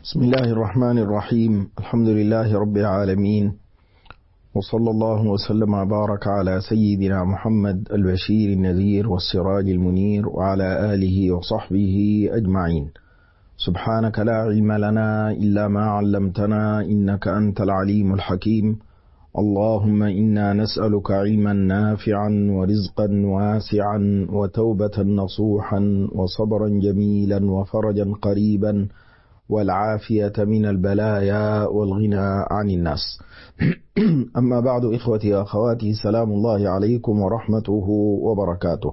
بسم الله الرحمن الرحيم. الحمد لله رب العالمين، وصلى الله وسلم وبارك على سيدنا محمد البشير النذير والسراج المنير وعلى آله وصحبه أجمعين. سبحانك لا علم لنا إلا ما علمتنا إنك أنت العليم الحكيم. اللهم إنا نسألك علما نافعا ورزقا واسعا وتوبة نصوحا وصبرا جميلا وفرجا قريبا والعافية من البلايا والغنى عن الناس. أما بعد، إخوتي وأخواتي، سلام الله عليكم ورحمته وبركاته.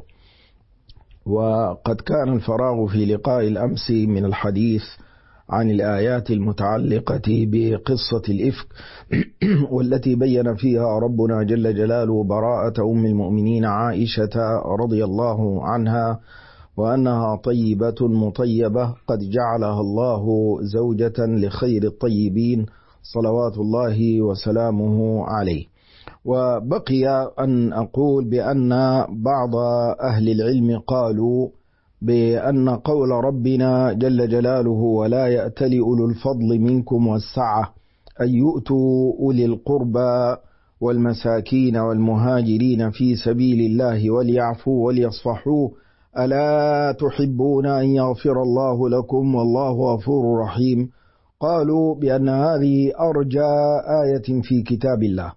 وقد كان الفراغ في لقاء الأمس من الحديث عن الآيات المتعلقة بقصة الإفك والتي بين فيها ربنا جل جلاله براءة أم المؤمنين عائشة رضي الله عنها، وأنها طيبة مطيبة قد جعلها الله زوجة لخير الطيبين صلوات الله وسلامه عليه. وبقي أن أقول بأن بعض أهل العلم قالوا بأن قول ربنا جل جلاله ولا يأتل أولو الفضل منكم والسعة أن يؤتوا أولي القربى والمساكين والمهاجرين في سبيل الله وليعفوا وليصفحوا ألا تحبون أن يغفر الله لكم والله غفور رحيم. قالوا بأن هذه أرجى آية في كتاب الله.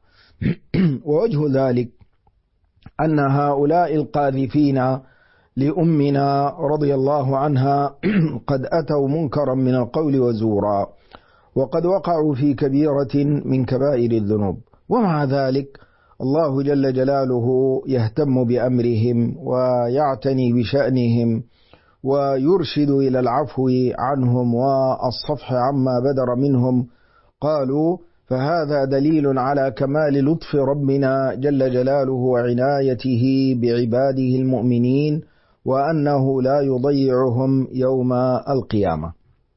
ووجه ذلك أن هؤلاء القاذفين لأمنا رضي الله عنها قد أتوا منكرا من القول وزورا، وقد وقعوا في كبيرة من كبائر الذنوب، ومع ذلك الله جل جلاله يهتم بأمرهم ويعتني بشأنهم ويرشد إلى العفو عنهم والصفح عما بدر منهم. قالوا فهذا دليل على كمال لطف ربنا جل جلاله وعنايته بعباده المؤمنين، وأنه لا يضيعهم يوم القيامة.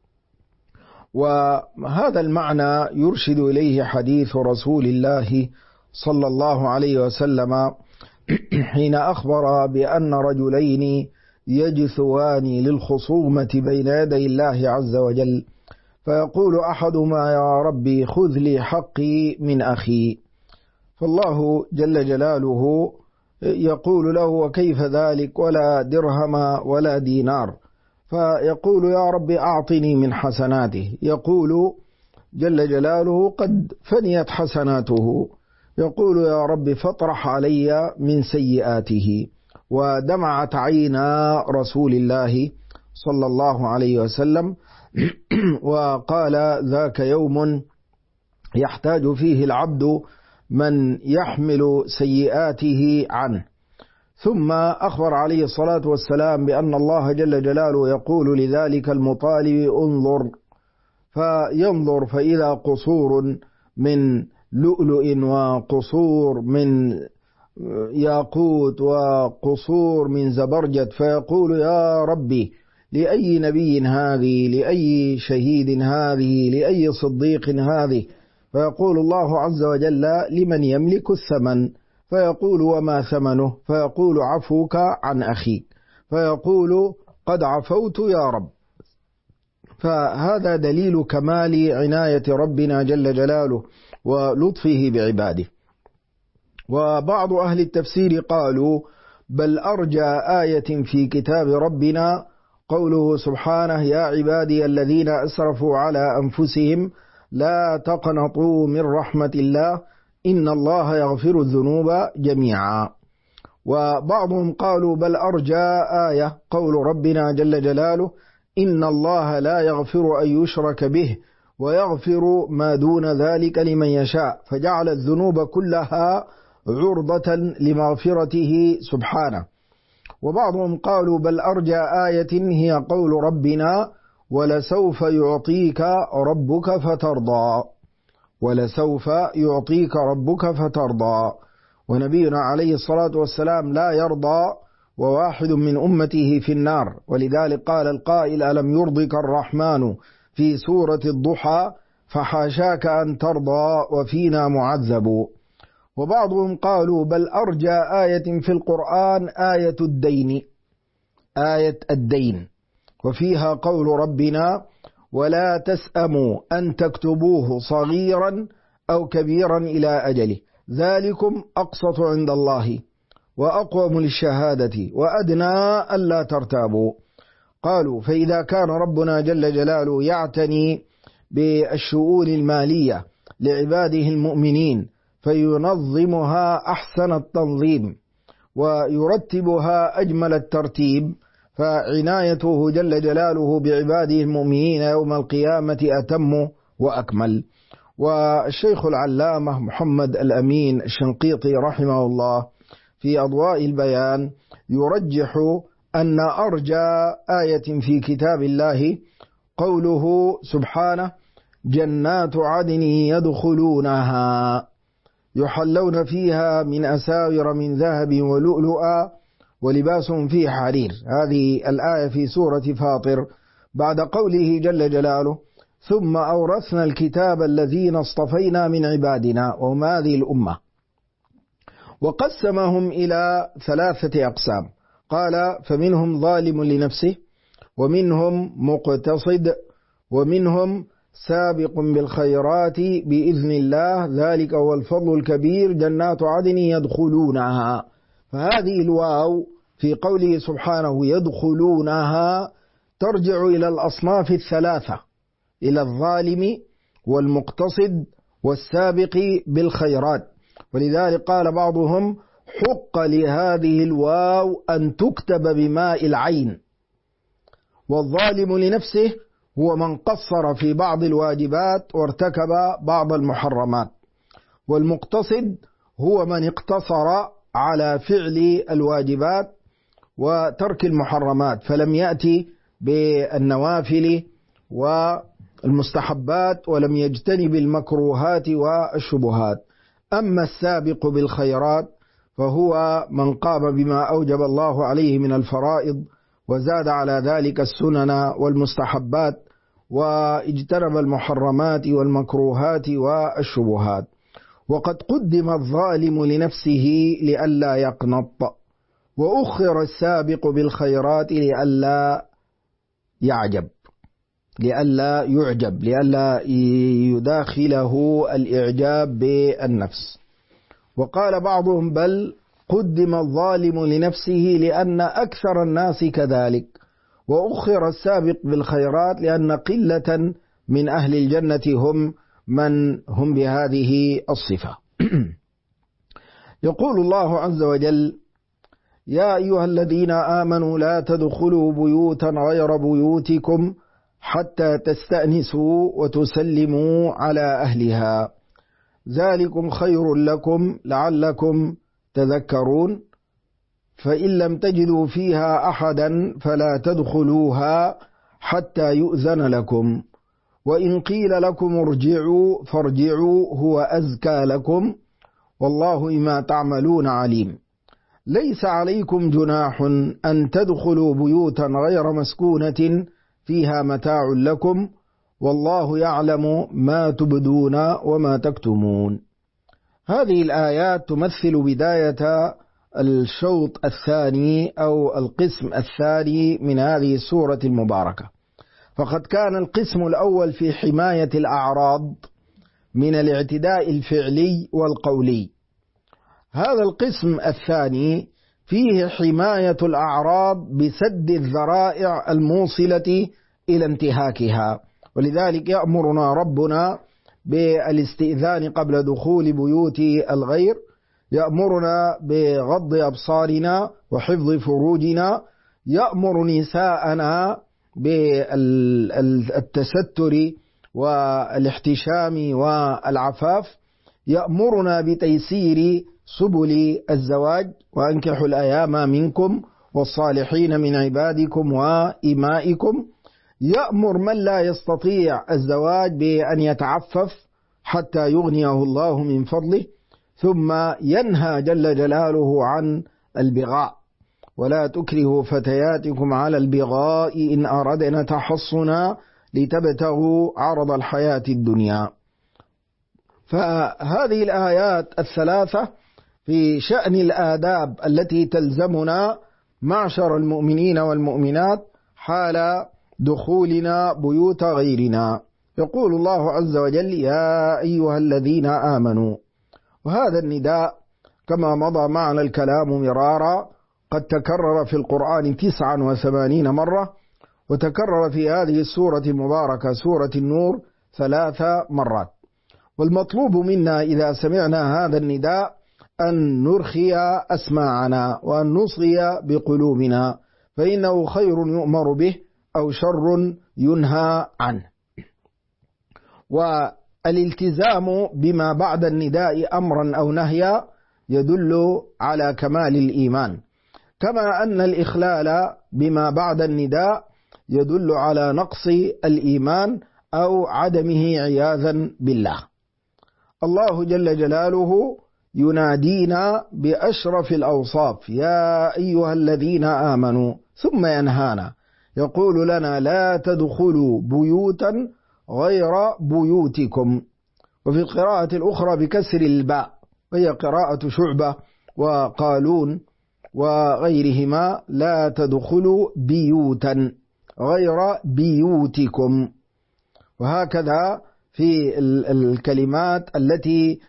وهذا المعنى يرشد إليه حديث رسول الله صلى الله عليه وسلم حين أخبر بأن رجلين يجثوان للخصومة بين يدي الله عز وجل، فيقول أحدهما يا ربي خذ لي حقي من أخي، فالله جل جلاله يقول له وكيف ذلك ولا درهم ولا دينار، فيقول يا ربي أعطني من حسناته، يقول جل جلاله قد فنيت حسناته، يقول يا رب فاطرح علي من سيئاته. ودمعت عينا رسول الله صلى الله عليه وسلم وقال ذاك يوم يحتاج فيه العبد من يحمل سيئاته عنه. ثم أخبر عليه الصلاة والسلام بأن الله جل جلاله يقول لذلك المطالب انظر، فينظر فإذا قصور من لؤلؤ وقصور من ياقوت وقصور من زبرجد، فيقول يا ربي لأي نبي هذه، لأي شهيد هذه، لأي صديق هذه، فيقول الله عز وجل لمن يملك الثمن، فيقول وما ثمنه، فيقول عفوك عن أخيك، فيقول قد عفوت يا رب. فهذا دليل كمال عناية ربنا جل جلاله ولطفه بعباده. وبعض أهل التفسير قالوا بل أرجى آية في كتاب ربنا قوله سبحانه يا عبادي الذين أسرفوا على أنفسهم لا تقنطوا من رحمة الله إن الله يغفر الذنوب جميعا. وبعضهم قالوا بل أرجى آية قول ربنا جل جلاله إن الله لا يغفر أن يشرك به ويغفر ما دون ذلك لمن يشاء، فجعل الذنوب كلها عرضة لمغفرته سبحانه. وبعضهم قالوا بل أرجى آية هي قول ربنا ولسوف يعطيك ربك فترضى، ولسوف يعطيك ربك فترضى. ونبينا عليه الصلاة والسلام لا يرضى وواحد من أمته في النار، ولذلك قال القائل ألم يرضك الرحمن في سورة الضحى فحاشاك أن ترضى وفينا معذب. وبعضهم قالوا بل أرجى آية في القرآن آية الدين، آية الدين، وفيها قول ربنا ولا تسأموا أن تكتبوه صغيرا أو كبيرا إلى أجله، ذلكم أقسط عند الله وأقوم للشهادة وأدنى ألا ترتابوا. قالوا: فإذا كان ربنا جل جلاله يعتني بالشؤون المالية لعباده المؤمنين فينظمها أحسن التنظيم ويرتبها أجمل الترتيب، فعنايته جل جلاله بعباده المؤمنين يوم القيامة أتم وأكمل. والشيخ العلامة محمد الأمين الشنقيطي رحمه الله في أضواء البيان يرجح أن أرجى آية في كتاب الله قوله سبحانه: جنات عدن يدخلونها يحلون فيها من أساور من ذهب ولؤلؤا ولباسهم فيه حرير. هذه الآية في سورة فاطر، بعد قوله جل جلاله: ثم أورثنا الكتاب الذين اصطفينا من عبادنا، وهم هذه الأمة. وقسمهم إلى 3 أقسام، قال: فمنهم ظالم لنفسه، ومنهم مقتصد، ومنهم سابق بالخيرات بإذن الله، ذلك هو الفضل الكبير، جنات عدن يدخلونها. فهذه الواو في قوله سبحانه يدخلونها ترجع إلى الأصناف 3، إلى الظالم والمقتصد والسابق بالخيرات. ولذلك قال بعضهم: حق لهذه الواو أن تكتب بماء العين. والظالم لنفسه هو من قصر في بعض الواجبات وارتكب بعض المحرمات، والمقتصد هو من اقتصر على فعل الواجبات وترك المحرمات فلم يأتي بالنوافل والمستحبات ولم يجتنب المكروهات والشبهات. أما السابق بالخيرات فهو من قام بما أوجب الله عليه من الفرائض وزاد على ذلك السنن والمستحبات واجتنب المحرمات والمكروهات والشبهات. وقد قدم الظالم لنفسه لئلا يقنط، وأخر السابق بالخيرات لئلا يعجب، لئلا يداخله الإعجاب بالنفس. وقال بعضهم: بل قدم الظالم لنفسه لأن أكثر الناس كذلك، وأخر السابق بالخيرات لأن قلة من أهل الجنة هم بهذه الصفة. يقول الله عز وجل: يا أيها الذين آمنوا لا تدخلوا بيوتا غير بيوتكم حتى تستأنسوا وتسلموا على أهلها، ذلكم خير لكم لعلكم تذكرون، فإن لم تجدوا فيها أحدا فلا تدخلوها حتى يؤذن لكم، وإن قيل لكم ارجعوا فارجعوا هو أزكى لكم، والله بما تعملون عليم. ليس عليكم جناح أن تدخلوا بيوتا غير مسكونة فيها متاع لكم، والله يعلم ما تبدون وما تكتمون. هذه الآيات تمثل بداية الشوط الثاني أو القسم الثاني من هذه السورة المباركة. فقد كان القسم الأول في حماية الأعراض من الاعتداء الفعلي والقولي. هذا القسم الثاني فيه حماية الأعراض بسد الذرائع الموصلة إلى انتهاكها، ولذلك يأمرنا ربنا بالاستئذان قبل دخول بيوت الغير، يأمرنا بغض أبصارنا وحفظ فروجنا، يأمر نساءنا بالتستر والاحتشام والعفاف، يأمرنا بتيسير سبل الزواج، وأنكحوا الأيام منكم والصالحين من عبادكم وإمائكم، يأمر من لا يستطيع الزواج بأن يتعفف حتى يغنيه الله من فضله، ثم ينهى جل جلاله عن البغاء: ولا تكرهوا فتياتكم على البغاء إن أردنا تحصنا لتبتغوا عرض الحياة الدنيا. فهذه الآيات الثلاثة في شأن الآداب التي تلزمنا معشر المؤمنين والمؤمنات حال دخولنا بيوت غيرنا. يقول الله عز وجل: يا أيها الذين آمنوا. وهذا النداء كما مضى معنا الكلام مرارا قد تكرر في القرآن 89 مرة، وتكرر في هذه السورة المباركة سورة النور 3 مرات. والمطلوب منا إذا سمعنا هذا النداء أن نرخي أسماعنا وأن نصغي بقلوبنا، فإنه خير يؤمر به أو شر ينهى عنه. والالتزام بما بعد النداء أمرا أو نهيا يدل على كمال الإيمان، كما أن الإخلال بما بعد النداء يدل على نقص الإيمان أو عدمه عياذا بالله. الله جل جلاله ينادينا بأشرف الأوصاف: يا أيها الذين آمنوا، ثم ينهانا يقول لنا: لا تدخلوا بيوتا غير بيوتكم. وفي القراءة الأخرى بكسر الباء، وهي قراءة شعبة وقالون وغيرهما: لا تدخلوا بيوتا غير بيوتكم. وهكذا في الكلمات التي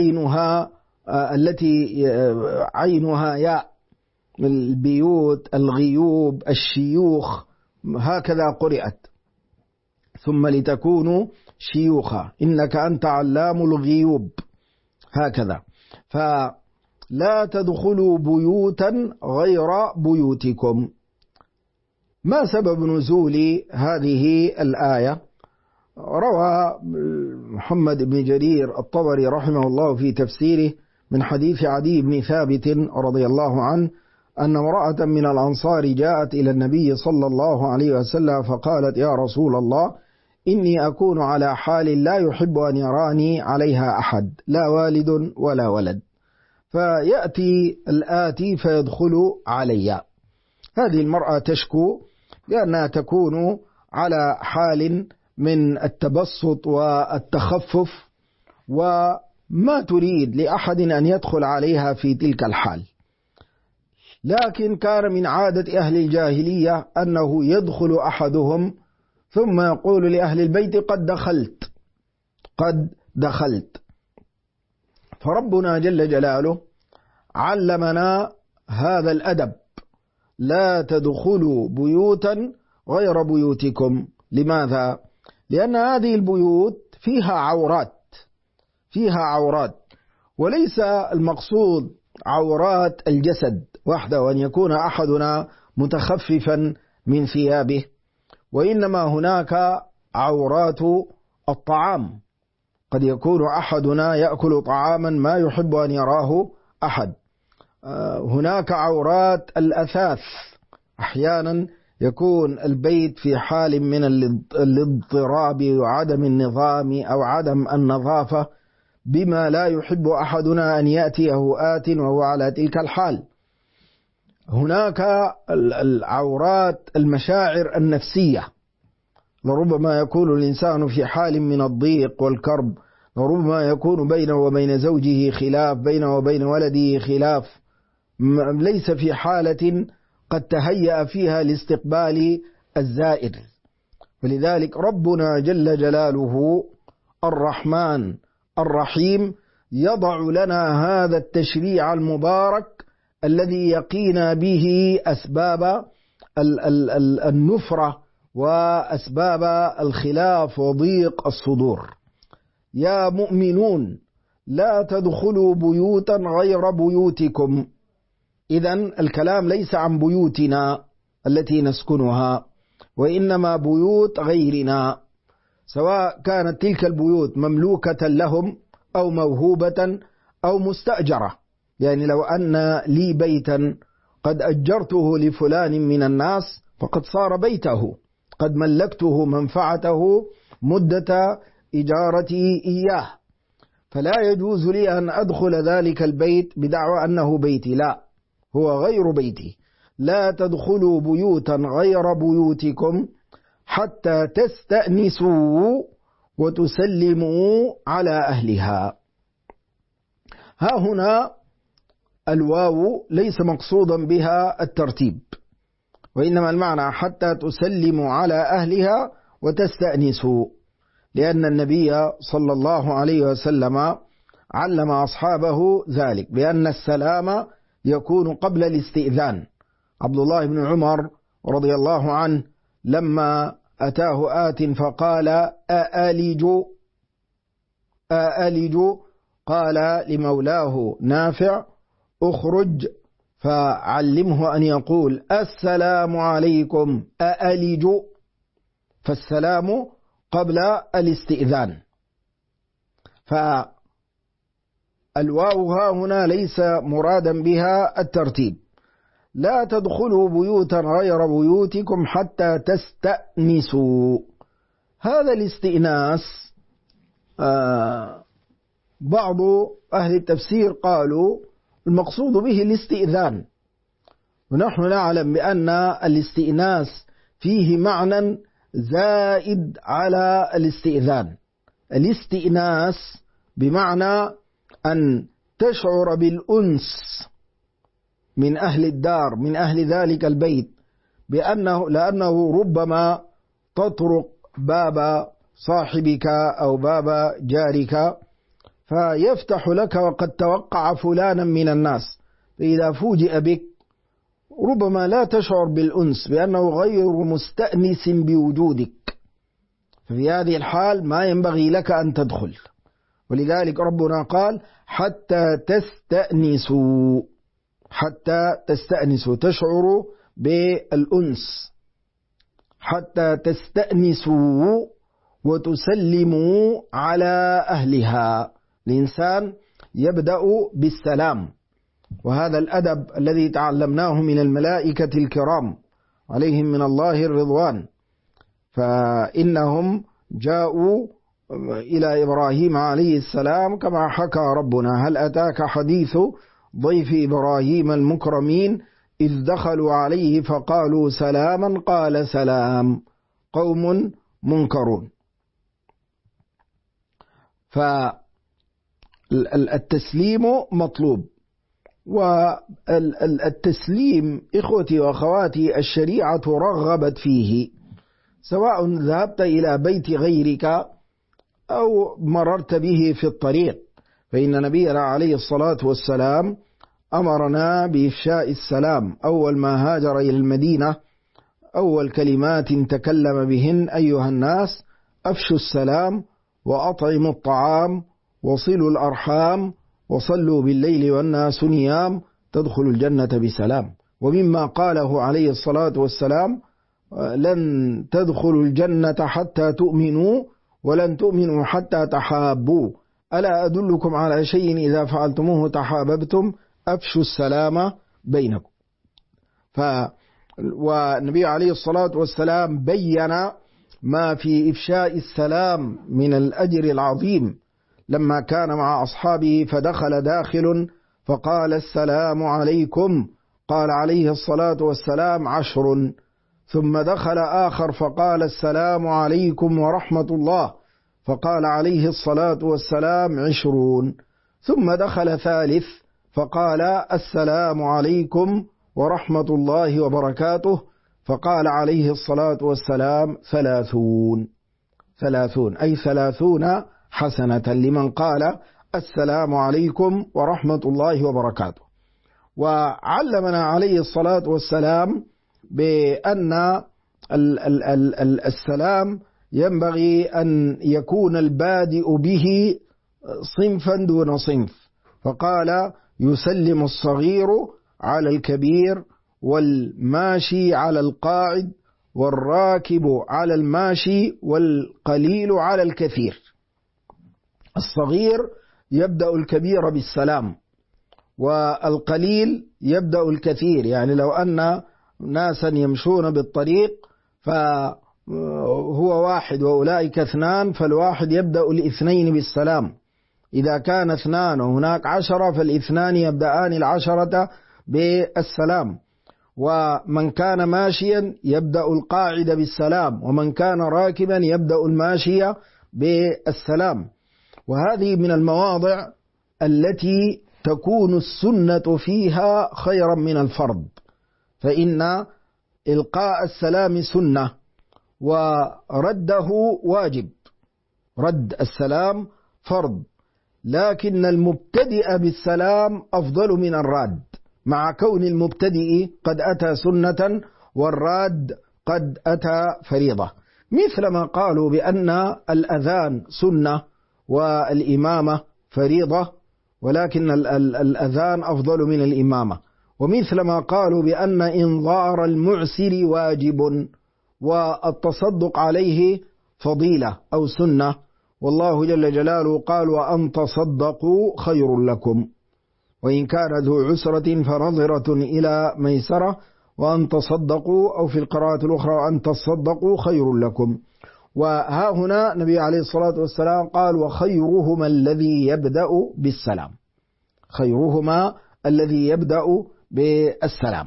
عينها ياء: البيوت، الغيوب، الشيوخ، هكذا قرأت. ثم لتكونوا شيوخا إنك أنت علام الغيوب، هكذا. فلا تدخلوا بيوتا غير بيوتكم. ما سبب نزول هذه الآية؟ روى محمد بن جرير الطبري رحمه الله في تفسيره من حديث عدي بن ثابت رضي الله عنه أن امرأة من الأنصار جاءت إلى النبي صلى الله عليه وسلم فقالت: يا رسول الله، إني أكون على حال لا يحب أن يراني عليها أحد، لا والد ولا ولد، فيأتي الآتي فيدخل علي. هذه المرأة تشكو لأنها تكون على حال من التبسط والتخفف، وما تريد لأحد أن يدخل عليها في تلك الحال. لكن كان من عادة أهل الجاهلية أنه يدخل أحدهم ثم يقول لأهل البيت: قد دخلت. فربنا جل جلاله علمنا هذا الأدب: لا تدخلوا بيوتا غير بيوتكم. لماذا؟ لأن هذه البيوت فيها عورات، وليس المقصود عورات الجسد وحده، وأن يكون أحدنا متخففا من ثيابه، وإنما هناك عورات الطعام. قد يكون أحدنا يأكل طعاما ما يحب أن يراه أحد. هناك عورات الأثاث، أحيانا يكون البيت في حال من الاضطراب وعدم النظام أو عدم النظافة بما لا يحب أحدنا أن يأتيه آت وهو على تلك الحال. هناك العورات المشاعر النفسية، لربما يكون الإنسان في حال من الضيق والكرب، لربما يكون بينه وبين زوجه خلاف، بينه وبين ولده خلاف، ليس في حالة قد تهيأ فيها لاستقبال الزائر. ولذلك ربنا جل جلاله الرحمن الرحيم يضع لنا هذا التشريع المبارك الذي يقينا به أسباب النفرة وأسباب الخلاف وضيق الصدور. يا مؤمنون لا تدخلوا بيوتا غير بيوتكم. إذن الكلام ليس عن بيوتنا التي نسكنها، وإنما بيوت غيرنا، سواء كانت تلك البيوت مملوكة لهم أو موهوبة أو مستأجرة. يعني لو أن لي بيتا قد أجرته لفلان من الناس فقد صار بيته، قد ملكته منفعته مدة إجارتي إياه، فلا يجوز لي أن أدخل ذلك البيت بدعوى أنه بيتي، لا، هو غير بيتي. لا تدخلوا بيوتا غير بيوتكم حتى تستأنسوا وتسلموا على أهلها. ها هنا الواو ليس مقصودا بها الترتيب، وإنما المعنى حتى تسلموا على أهلها وتستأنسوا، لأن النبي صلى الله عليه وسلم علم أصحابه ذلك، بأن السلام يكون قبل الاستئذان. عبد الله بن عمر رضي الله عنه لما أتاه آت فقال أألج، قال لمولاه نافع: اخرج فعلمه أن يقول السلام عليكم أألج، فالسلام قبل الاستئذان. فالواو ها هنا ليس مرادا بها الترتيب. لا تدخلوا بيوتا غير بيوتكم حتى تستأنسوا. هذا الاستئناس بعض أهل التفسير قالوا المقصود به الاستئذان، ونحن نعلم بأن الاستئناس فيه معنى زائد على الاستئذان. الاستئناس بمعنى أن تشعر بالأنس من أهل الدار، من أهل ذلك البيت، لأنه ربما تطرق باب صاحبك أو باب جارك فيفتح لك وقد توقع فلانا من الناس، فإذا فوجئ بك ربما لا تشعر بالأنس بأنه غير مستأنس بوجودك، في هذه الحال ما ينبغي لك أن تدخل. ولذلك ربنا قال حتى تستأنسوا، حتى تستأنسوا، تشعروا بالأنس، حتى تستأنسوا وتسلموا على أهلها. الإنسان يبدأ بالسلام، وهذا الأدب الذي تعلمناه من الملائكة الكرام عليهم من الله الرضوان، فإنهم جاءوا إلى إبراهيم عليه السلام كما حكى ربنا: هل أتاك حديث ضيف إبراهيم المكرمين إذ دخلوا عليه فقالوا سلاما قال سلام قوم منكرون. فالتسليم مطلوب، والتسليم إخوتي وأخواتي الشريعة رغبت فيه، سواء ذهبت إلى بيت غيرك أو مررت به في الطريق، فإن نبينا عليه الصلاة والسلام أمرنا بإفشاء السلام. أول ما هاجر إلى المدينة أول كلمات تكلم بهن: أيها الناس أفشوا السلام وأطعموا الطعام وصلوا الأرحام وصلوا بالليل والناس نيام تدخلوا الجنة بسلام. ومما قاله عليه الصلاة والسلام: لن تدخلوا الجنة حتى تؤمنوا ولن تؤمنوا حتى تحابوا، ألا أدلكم على شيء إذا فعلتموه تحاببتم؟ أفشوا السلام بينكم. والنبي عليه الصلاة والسلام بيّن ما في إفشاء السلام من الأجر العظيم لما كان مع أصحابه فدخل داخل فقال: السلام عليكم، قال عليه الصلاة والسلام: 10. ثم دخل آخر فقال: السلام عليكم ورحمة الله، فقال عليه الصلاة والسلام: 20. ثم دخل ثالث فقال: السلام عليكم ورحمة الله وبركاته، فقال عليه الصلاة والسلام: 30. 30 أي 30 حسنة لمن قال السلام عليكم ورحمة الله وبركاته. وعلمنا عليه الصلاة والسلام بأن السلام ينبغي أن يكون البادئ به صنفا دون صنف، فقال: يسلم الصغير على الكبير والماشي على القاعد والراكب على الماشي والقليل على الكثير. الصغير يبدأ الكبير بالسلام، والقليل يبدأ الكثير. يعني لو أن ناسا يمشون بالطريق فهو واحد وأولئك 2، فالواحد يبدأ الاثنين بالسلام. إذا كان 2 وهناك 10 فالاثنان يبدأان 10 بالسلام. ومن كان ماشيا يبدأ القاعد بالسلام، ومن كان راكبا يبدأ الماشي بالسلام. وهذه من المواضع التي تكون السنة فيها خيرا من الفرض، فإن إلقاء السلام سنة ورده واجب، رد السلام فرض، لكن المبتدئ بالسلام أفضل من الراد، مع كون المبتدئ قد أتى سنة والراد قد أتى فريضة، مثل ما قالوا بأن الأذان سنة والإمامة فريضة، ولكن الأذان أفضل من الإمامة، ومثل ما قالوا بأن إنظار المعسر واجب والتصدق عليه فضيلة أو سنة، والله جل جلاله قال وأن تصدقوا خير لكم، وإن كان ذو عسرة فنظرة إلى ميسرة وأن تصدقوا، أو في القراءة الأخرى وأن تصدقوا خير لكم. وها هنا النبي عليه الصلاة والسلام قال وخيرهما الذي يبدأ بالسلام، خيرهما الذي يبدأ بالسلام.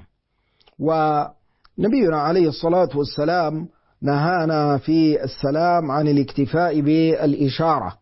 ونبينا عليه الصلاة والسلام نهانا في السلام عن الاكتفاء بالإشارة،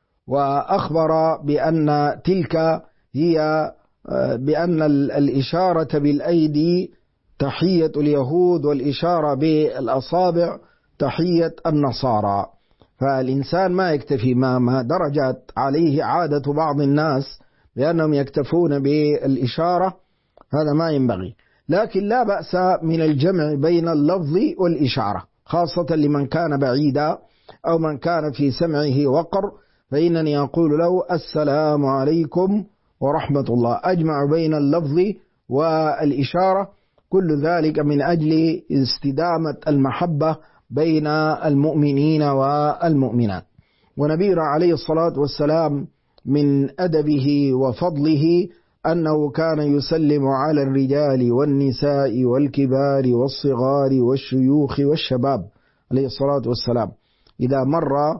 وأخبر بأن تلك هي بأن الإشارة بالأيدي تحية اليهود، والإشارة بالأصابع تحية النصارى، فالإنسان ما يكتفي ما درجت عليه عادة بعض الناس بأنهم يكتفون بالإشارة، هذا ما ينبغي، لكن لا بأس من الجمع بين اللفظ والإشارة، خاصة لمن كان بعيدا أو من كان في سمعه وقر، فإنني أقول له السلام عليكم ورحمة الله، أجمع بين اللفظ والإشارة، كل ذلك من أجل استدامة المحبة بين المؤمنين والمؤمنات. ونبينا عليه الصلاة والسلام من أدبه وفضله أنه كان يسلم على الرجال والنساء والكبار والصغار والشيوخ والشباب عليه الصلاة والسلام، إذا مر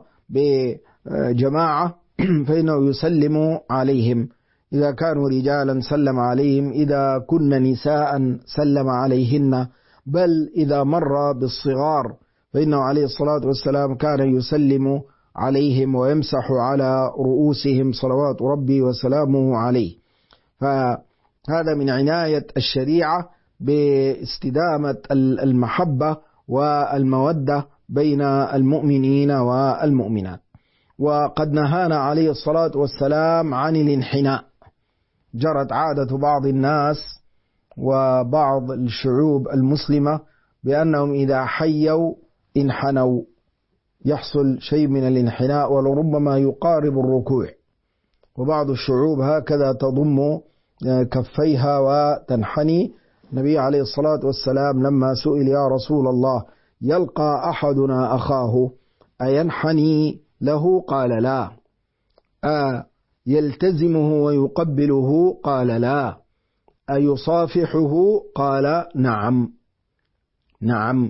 بجماعة فإنه يسلم عليهم، إذا كانوا رجالا سلم عليهم، إذا كن نساء سلم عليهن، بل إذا مر بالصغار فإنه عليه الصلاة والسلام كان يسلم عليهم ويمسح على رؤوسهم صلوات ربي وسلامه عليه. فهذا من عناية الشريعة باستدامة المحبة والمودة بين المؤمنين والمؤمنات. وقد نهانا عليه الصلاة والسلام عن الانحناء، جرت عادة بعض الناس وبعض الشعوب المسلمة بأنهم إذا حيوا انحنوا، يحصل شيء من الانحناء ولربما يقارب الركوع، وبعض الشعوب هكذا تضم كفيها وتنحني. النبي عليه الصلاة والسلام لما سئل يا رسول الله يلقى أحدنا أخاه أينحني له؟ قال لا. يلتزمه ويقبله؟ قال لا. أيصافحه؟ قال نعم نعم.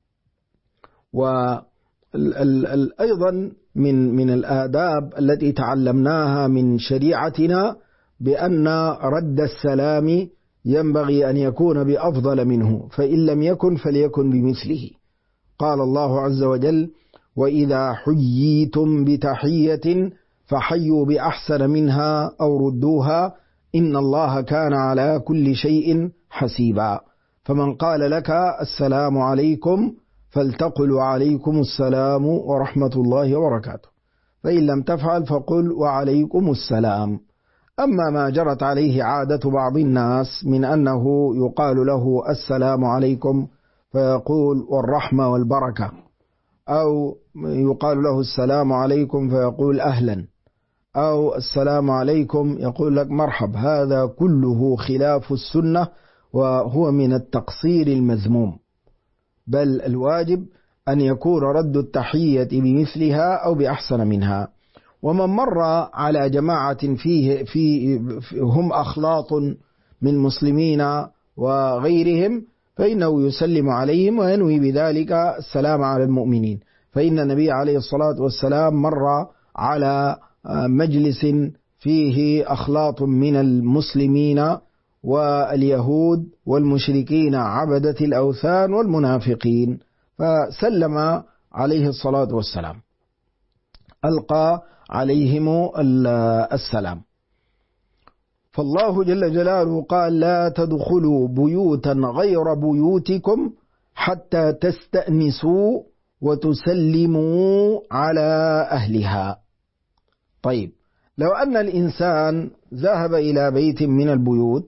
وأيضا من الآداب التي تعلمناها من شريعتنا بأن رد السلام ينبغي أن يكون بأفضل منه، فإن لم يكن فليكن بمثله. قال الله عز وجل وإذا حييتم بتحية فحيوا بأحسن منها أو ردوها إن الله كان على كل شيء حسيبا. فمن قال لك السلام عليكم فلتقل عليكم السلام ورحمة الله وبركاته، فإن لم تفعل فقل وعليكم السلام. أما ما جرت عليه عادة بعض الناس من أنه يقال له السلام عليكم فيقول والرحمة والبركة، أو يقال له السلام عليكم فيقول أهلا، أو السلام عليكم يقول لك مرحب، هذا كله خلاف السنة وهو من التقصير المذموم، بل الواجب أن يكون رد التحية بمثلها أو بأحسن منها. ومن مر على جماعة فيه هم أخلاط من مسلمين وغيرهم فإنه يسلم عليهم وينوي بذلك السلام على المؤمنين، فإن النبي عليه الصلاة والسلام مر على مجلس فيه أخلاط من المسلمين واليهود والمشركين عبدة الأوثان والمنافقين، فسلم عليه الصلاة والسلام، ألقى عليهم السلام. فالله جل جلاله قال لا تدخلوا بيوتا غير بيوتكم حتى تستأنسوا وتسلموا على أهلها. طيب، لو أن الإنسان ذهب إلى بيت من البيوت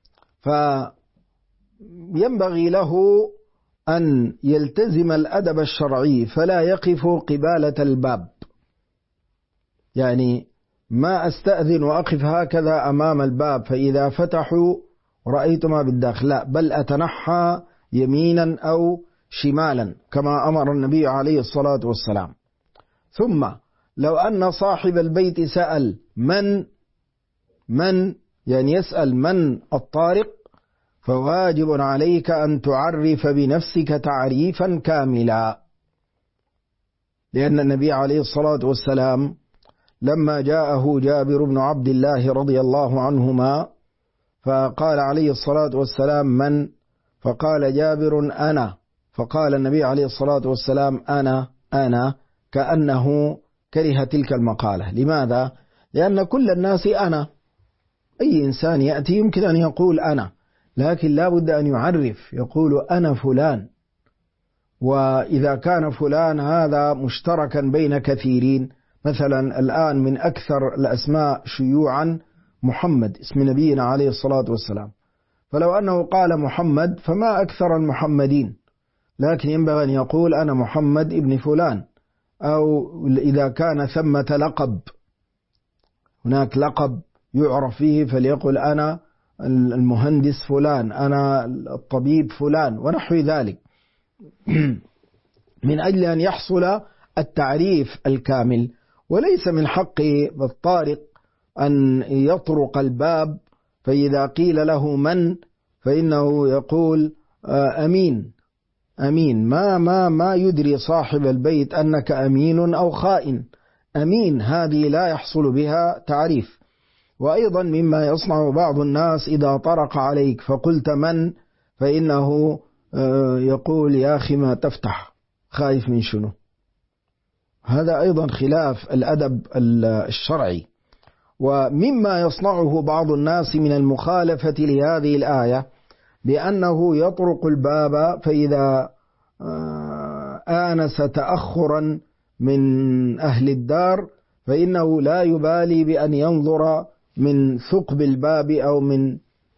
فينبغي له أن يلتزم الأدب الشرعي، فلا يقف قبالة الباب، يعني ما أستأذن وأقف هكذا أمام الباب فإذا فتحوا رأيت ما بالداخل، لا، بل أتنحى يمينا أو شمالا كما أمر النبي عليه الصلاة والسلام. ثم لو أن صاحب البيت سأل من يعني يسأل من الطارق، فواجب عليك أن تعرف بنفسك تعريفا كاملا، لأن النبي عليه الصلاة والسلام لما جاءه جابر بن عبد الله رضي الله عنهما فقال عليه الصلاة والسلام من؟ فقال جابر أنا، فقال النبي عليه الصلاة والسلام أنا كأنه كره تلك المقالة. لماذا؟ لأن كل الناس أنا، أي إنسان يأتي يمكن أن يقول أنا، لكن لا بد أن يعرف، يقول أنا فلان. وإذا كان فلان هذا مشتركا بين كثيرين، مثلا الآن من أكثر الأسماء شيوعا محمد، اسم نبينا عليه الصلاة والسلام، فلو أنه قال محمد فما أكثر المحمدين، لكن ينبغي أن يقول أنا محمد ابن فلان. أو إذا كان ثمة لقب، هناك لقب يعرف فيه، فليقل أنا المهندس فلان، أنا الطبيب فلان، ونحو ذلك، من أجل أن يحصل التعريف الكامل. وليس من حق الطارق أن يطرق الباب فإذا قيل له من فإنه يقول أمين. ما يدري صاحب البيت أنك أمين أو خائن. أمين هذه لا يحصل بها تعريف. وأيضا مما يصنع بعض الناس إذا طرق عليك فقلت من، فإنه يقول يا أخي ما تفتح، خايف من شنو؟ هذا أيضا خلاف الأدب الشرعي. ومما يصنعه بعض الناس من المخالفة لهذه الآية بأنه يطرق الباب فإذا آنس تأخرا من أهل الدار فإنه لا يبالي بأن ينظر من ثقب الباب أو من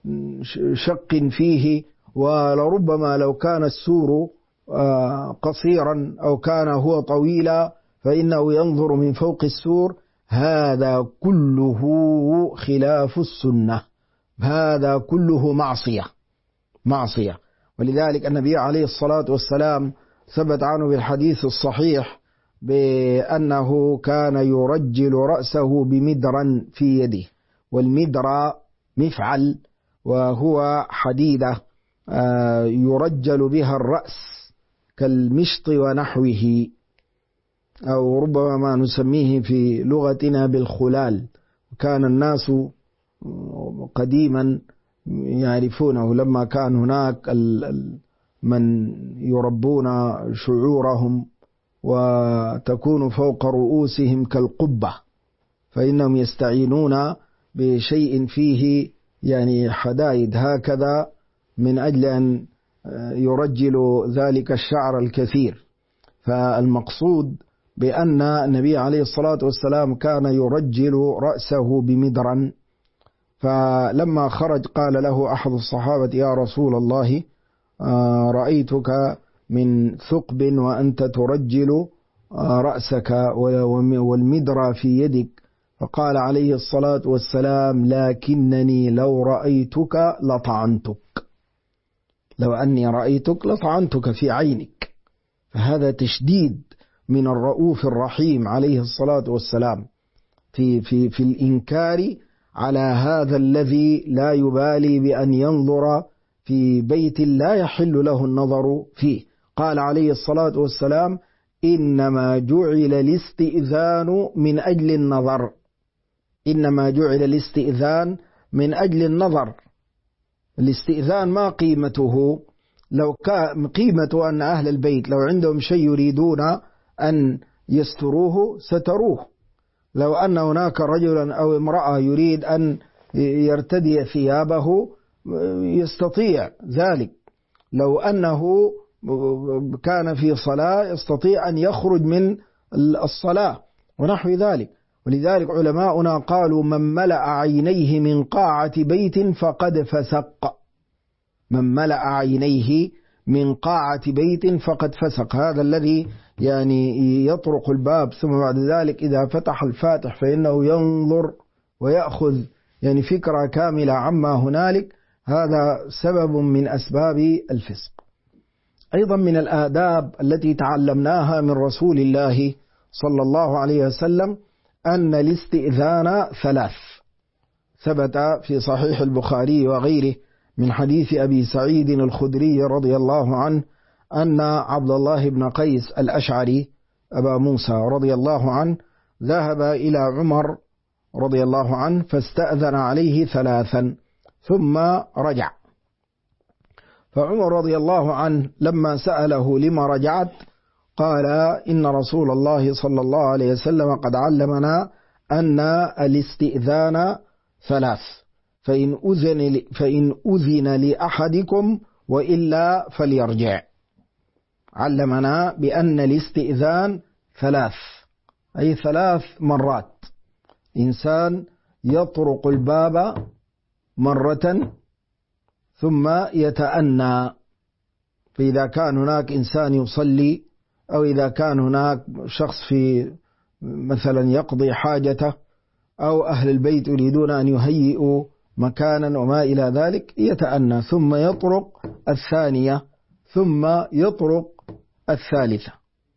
شق فيه، ولربما لو كان السور قصيرا أو كان هو طويلا فإنه ينظر من فوق السور. هذا كله خلاف السنة، هذا كله معصية. ولذلك النبي عليه الصلاة والسلام ثبت عنه بالحديث الصحيح بأنه كان يرجل رأسه بمدرا في يده، والمدرى مفعل وهو حديدة يرجل بها الرأس كالمشط ونحوه، أو ربما ما نسميه في لغتنا بالخلال. كان الناس قديما يعرفونه لما كان هناك من يربون شعورهم وتكون فوق رؤوسهم كالقبة، فإنهم يستعينون بشيء فيه يعني حدائد هكذا من أجل أن يرجلوا ذلك الشعر الكثير. فالمقصود بأن النبي عليه الصلاة والسلام كان يرجل رأسه بمدرا. فلما خرج قال له أحد الصحابة يا رسول الله رأيتك من ثقب وأنت ترجل رأسك والمدرى في يدك، فقال عليه الصلاة والسلام لكنني لو رأيتك لطعنتك، لو أني رأيتك لطعنتك في عينك. فهذا تشديد من الرؤوف الرحيم عليه الصلاة والسلام في الإنكار على هذا الذي لا يبالي بأن ينظر في بيت لا يحل له النظر فيه. قال عليه الصلاة والسلام إنما جعل الاستئذان من أجل النظر، إنما جعل الاستئذان من أجل النظر. الاستئذان ما قيمته؟ لو كان قيمته أن أهل البيت لو عندهم شيء يريدون أن يستروه ستروه. لو أن هناك رجلا أو امرأة يريد أن يرتدي ثيابه يستطيع ذلك. لو أنه كان في صلاة يستطيع أن يخرج من الصلاة ونحو ذلك. ولذلك علماؤنا قالوا من ملأ عينيه من قاعة بيت فقد فسق، من ملأ عينيه من قاعة بيت فقد فسق. هذا الذي يعني يطرق الباب ثم بعد ذلك إذا فتح الفاتح فإنه ينظر ويأخذ يعني فكرة كاملة عما هنالك، هذا سبب من أسباب الفسق. أيضا من الآداب التي تعلمناها من رسول الله صلى الله عليه وسلم أن الاستئذان ثلاث. ثبت في صحيح البخاري وغيره من حديث أبي سعيد الخدري رضي الله عنه أن عبد الله بن قيس الأشعري أبا موسى رضي الله عنه ذهب إلى عمر رضي الله عنه فاستأذن عليه ثلاثا ثم رجع. فعمر رضي الله عنه لما سأله لما رجعت قال إن رسول الله صلى الله عليه وسلم قد علمنا أن الاستئذان ثلاث، فإن أذن لأحدكم وإلا فليرجع. علمنا بأن الاستئذان ثلاث، أي 3 مرات. إنسان يطرق الباب مرة ثم يتأنى، فإذا كان هناك إنسان يصلي أو إذا كان هناك شخص في مثلا يقضي حاجته أو أهل البيت يريدون أن يهيئوا مكانا وما إلى ذلك يتأنى، ثم يطرق الثانية ثم يطرق الثالثة.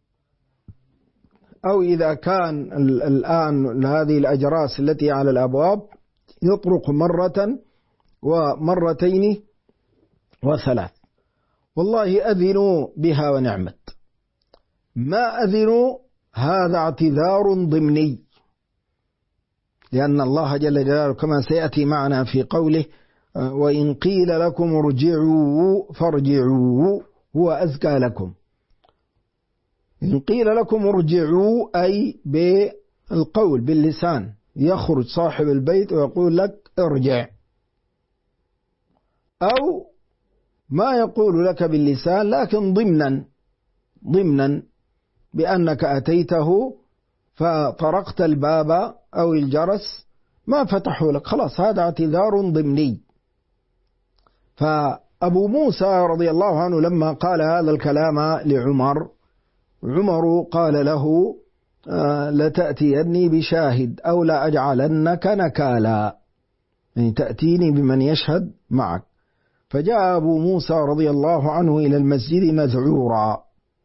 أو إذا كان الآن هذه الأجراس التي على الأبواب يطرق مرة ومرتين و3. والله أذنوا بها ونعمت، ما أذنوا هذا اعتذار ضمني، لأن الله جل جلاله كما سيأتي معنا في قوله وإن قيل لكم ارجعوا فارجعوا هو أزكى لكم. إن قيل لكم ارجعوا أي بالقول باللسان، يخرج صاحب البيت ويقول لك ارجع، أو ما يقول لك باللسان لكن ضمنا بأنك أتيته فطرقت الباب أو الجرس ما فتحوا لك، خلاص هذا اعتذار ضمني. فأبو موسى رضي الله عنه لما قال هذا الكلام لعمر، عمر قال له لتأتيني بشاهد أو لأجعلنك نكالا، يعني تأتيني بمن يشهد معك. فجاء أبو موسى رضي الله عنه إلى المسجد مذعورا،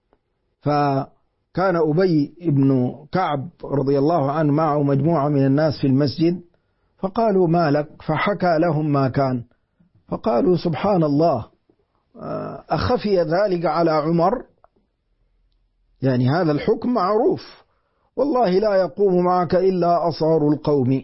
فكان أبي بن كعب رضي الله عنه معه مجموعة من الناس في المسجد، فقالوا ما لك؟ فحكى لهم ما كان، فقالوا سبحان الله أخفي ذلك على عمر؟ يعني هذا الحكم معروف، والله لا يقوم معك إلا أصغر القوم.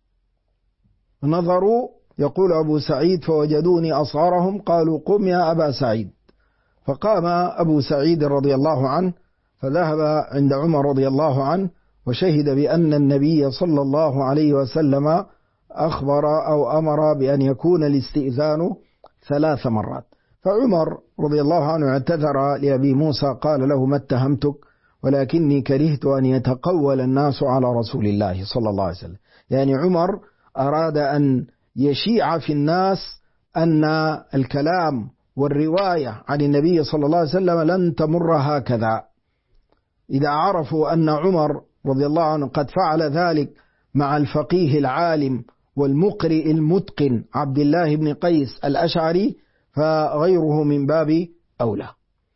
نظروا، يقول أبو سعيد فوجدوني أصغرهم، قالوا قم يا أبا سعيد. فقام أبو سعيد رضي الله عنه فذهب عند عمر رضي الله عنه وشهد بأن النبي صلى الله عليه وسلم أخبر أو أمر بأن يكون الاستئذان 3 مرات. فعمر رضي الله عنه اعتذر لأبي موسى قال له ما اتهمتك ولكني كرهت أن يتقول الناس على رسول الله صلى الله عليه وسلم. يعني عمر أراد أن يشيع في الناس أن الكلام والرواية عن النبي صلى الله عليه وسلم لن تمر هكذا. إذا عرفوا أن عمر رضي الله عنه قد فعل ذلك مع الفقيه العالم والمقرئ المتقن عبد الله بن قيس الأشعري فغيره من باب أولى.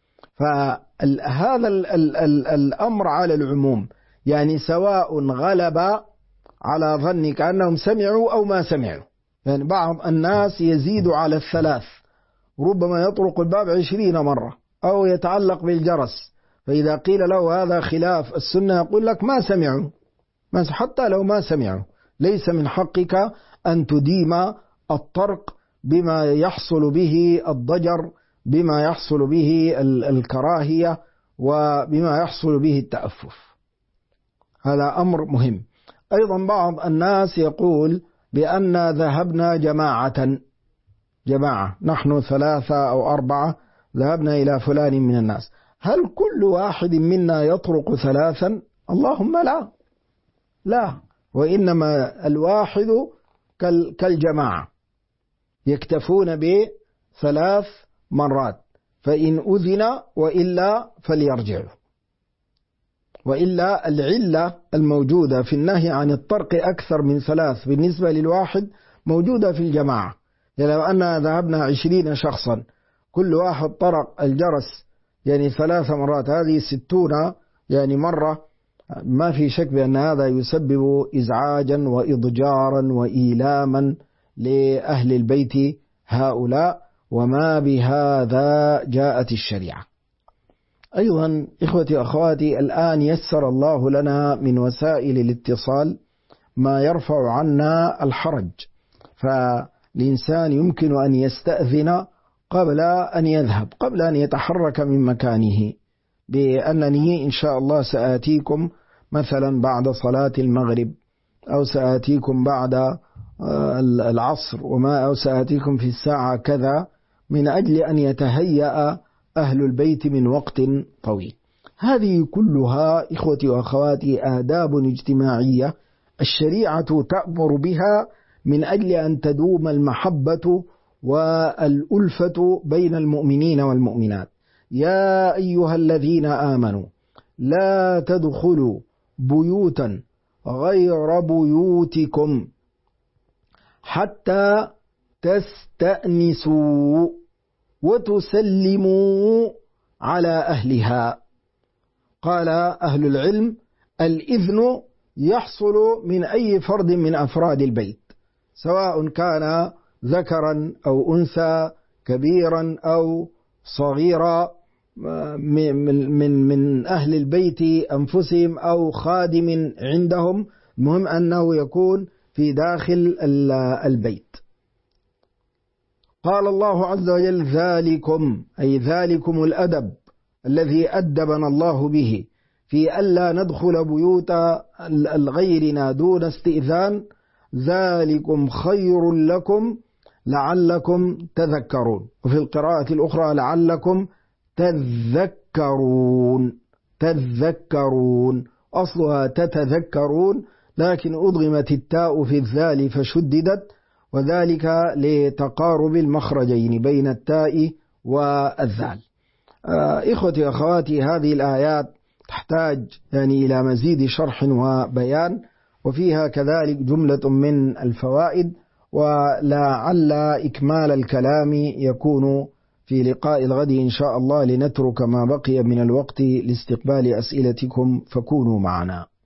فهذا الأمر على العموم، يعني سواء غلب على ظنك أنهم سمعوا أو ما سمعوا. يعني بعض الناس يزيد على 3، ربما يطرق الباب 20 مرة أو يتعلق بالجرس، فإذا قيل له هذا خلاف السنة يقول لك ما سمعوا. حتى لو ما سمعوا ليس من حقك أن تديم الطرق بما يحصل به الضجر، بما يحصل به الكراهية، وبما يحصل به التأفف. هذا أمر مهم. أيضا بعض الناس يقول بأن ذهبنا جماعة، نحن 3 أو 4 ذهبنا إلى فلان من الناس، هل كل واحد منا يطرق 3؟ اللهم لا، وإنما الواحد كالجماعة يكتفون ب3 مرات، فإن أذن وإلا فليرجعوا. وإلا العلة الموجودة في النهي عن الطرق أكثر من 3 بالنسبة للواحد موجودة في الجماعة. يعني لو أننا ذهبنا 20 شخصا كل واحد طرق الجرس 3 مرات، هذه 60 مرة، ما في شك بأن هذا يسبب إزعاجا وإضجارا وإيلاما لأهل البيت هؤلاء، وما بهذا جاءت الشريعة. أيضا إخوتي وأخواتي، الآن يسر الله لنا من وسائل الاتصال ما يرفع عنا الحرج، فالإنسان يمكن أن يستأذن قبل أن يذهب، قبل أن يتحرك من مكانه، بأنني إن شاء الله سآتيكم مثلا بعد صلاة المغرب، أو سآتيكم بعد العصر، أو سآتيكم في الساعة كذا، من أجل أن يتهيأ أهل البيت من وقت طويل. هذه كلها إخوتي وأخواتي آداب اجتماعية الشريعة تأمر بها من أجل أن تدوم المحبة والألفة بين المؤمنين والمؤمنات. يا أيها الذين آمنوا لا تدخلوا بيوتا غير بيوتكم حتى تستأنسوا وتسلموا على أهلها. قال أهل العلم: الإذن يحصل من أي فرد من أفراد البيت، سواء كان ذكرا أو أنثى، كبيرا أو صغيرا، من أهل البيت أنفسهم أو خادم عندهم، المهم أنه يكون في داخل البيت. قال الله عز وجل: ذلكم، أي ذلكم الأدب الذي أدبنا الله به في ألا ندخل بيوت غيرنا دون استئذان، ذلكم خير لكم لعلكم تذكرون. وفي القراءة الأخرى: لعلكم تذكرون، أصلها تتذكرون، لكن أضغمت التاء في الذال فشددت، وذلك لتقارب المخرجين بين التاء والذال. إخوتي وأخواتي، هذه الآيات تحتاج إلى مزيد شرح وبيان، وفيها كذلك جملة من الفوائد، ولعل إكمال الكلام يكون في لقاء الغد إن شاء الله، لنترك ما بقي من الوقت لاستقبال أسئلتكم، فكونوا معنا.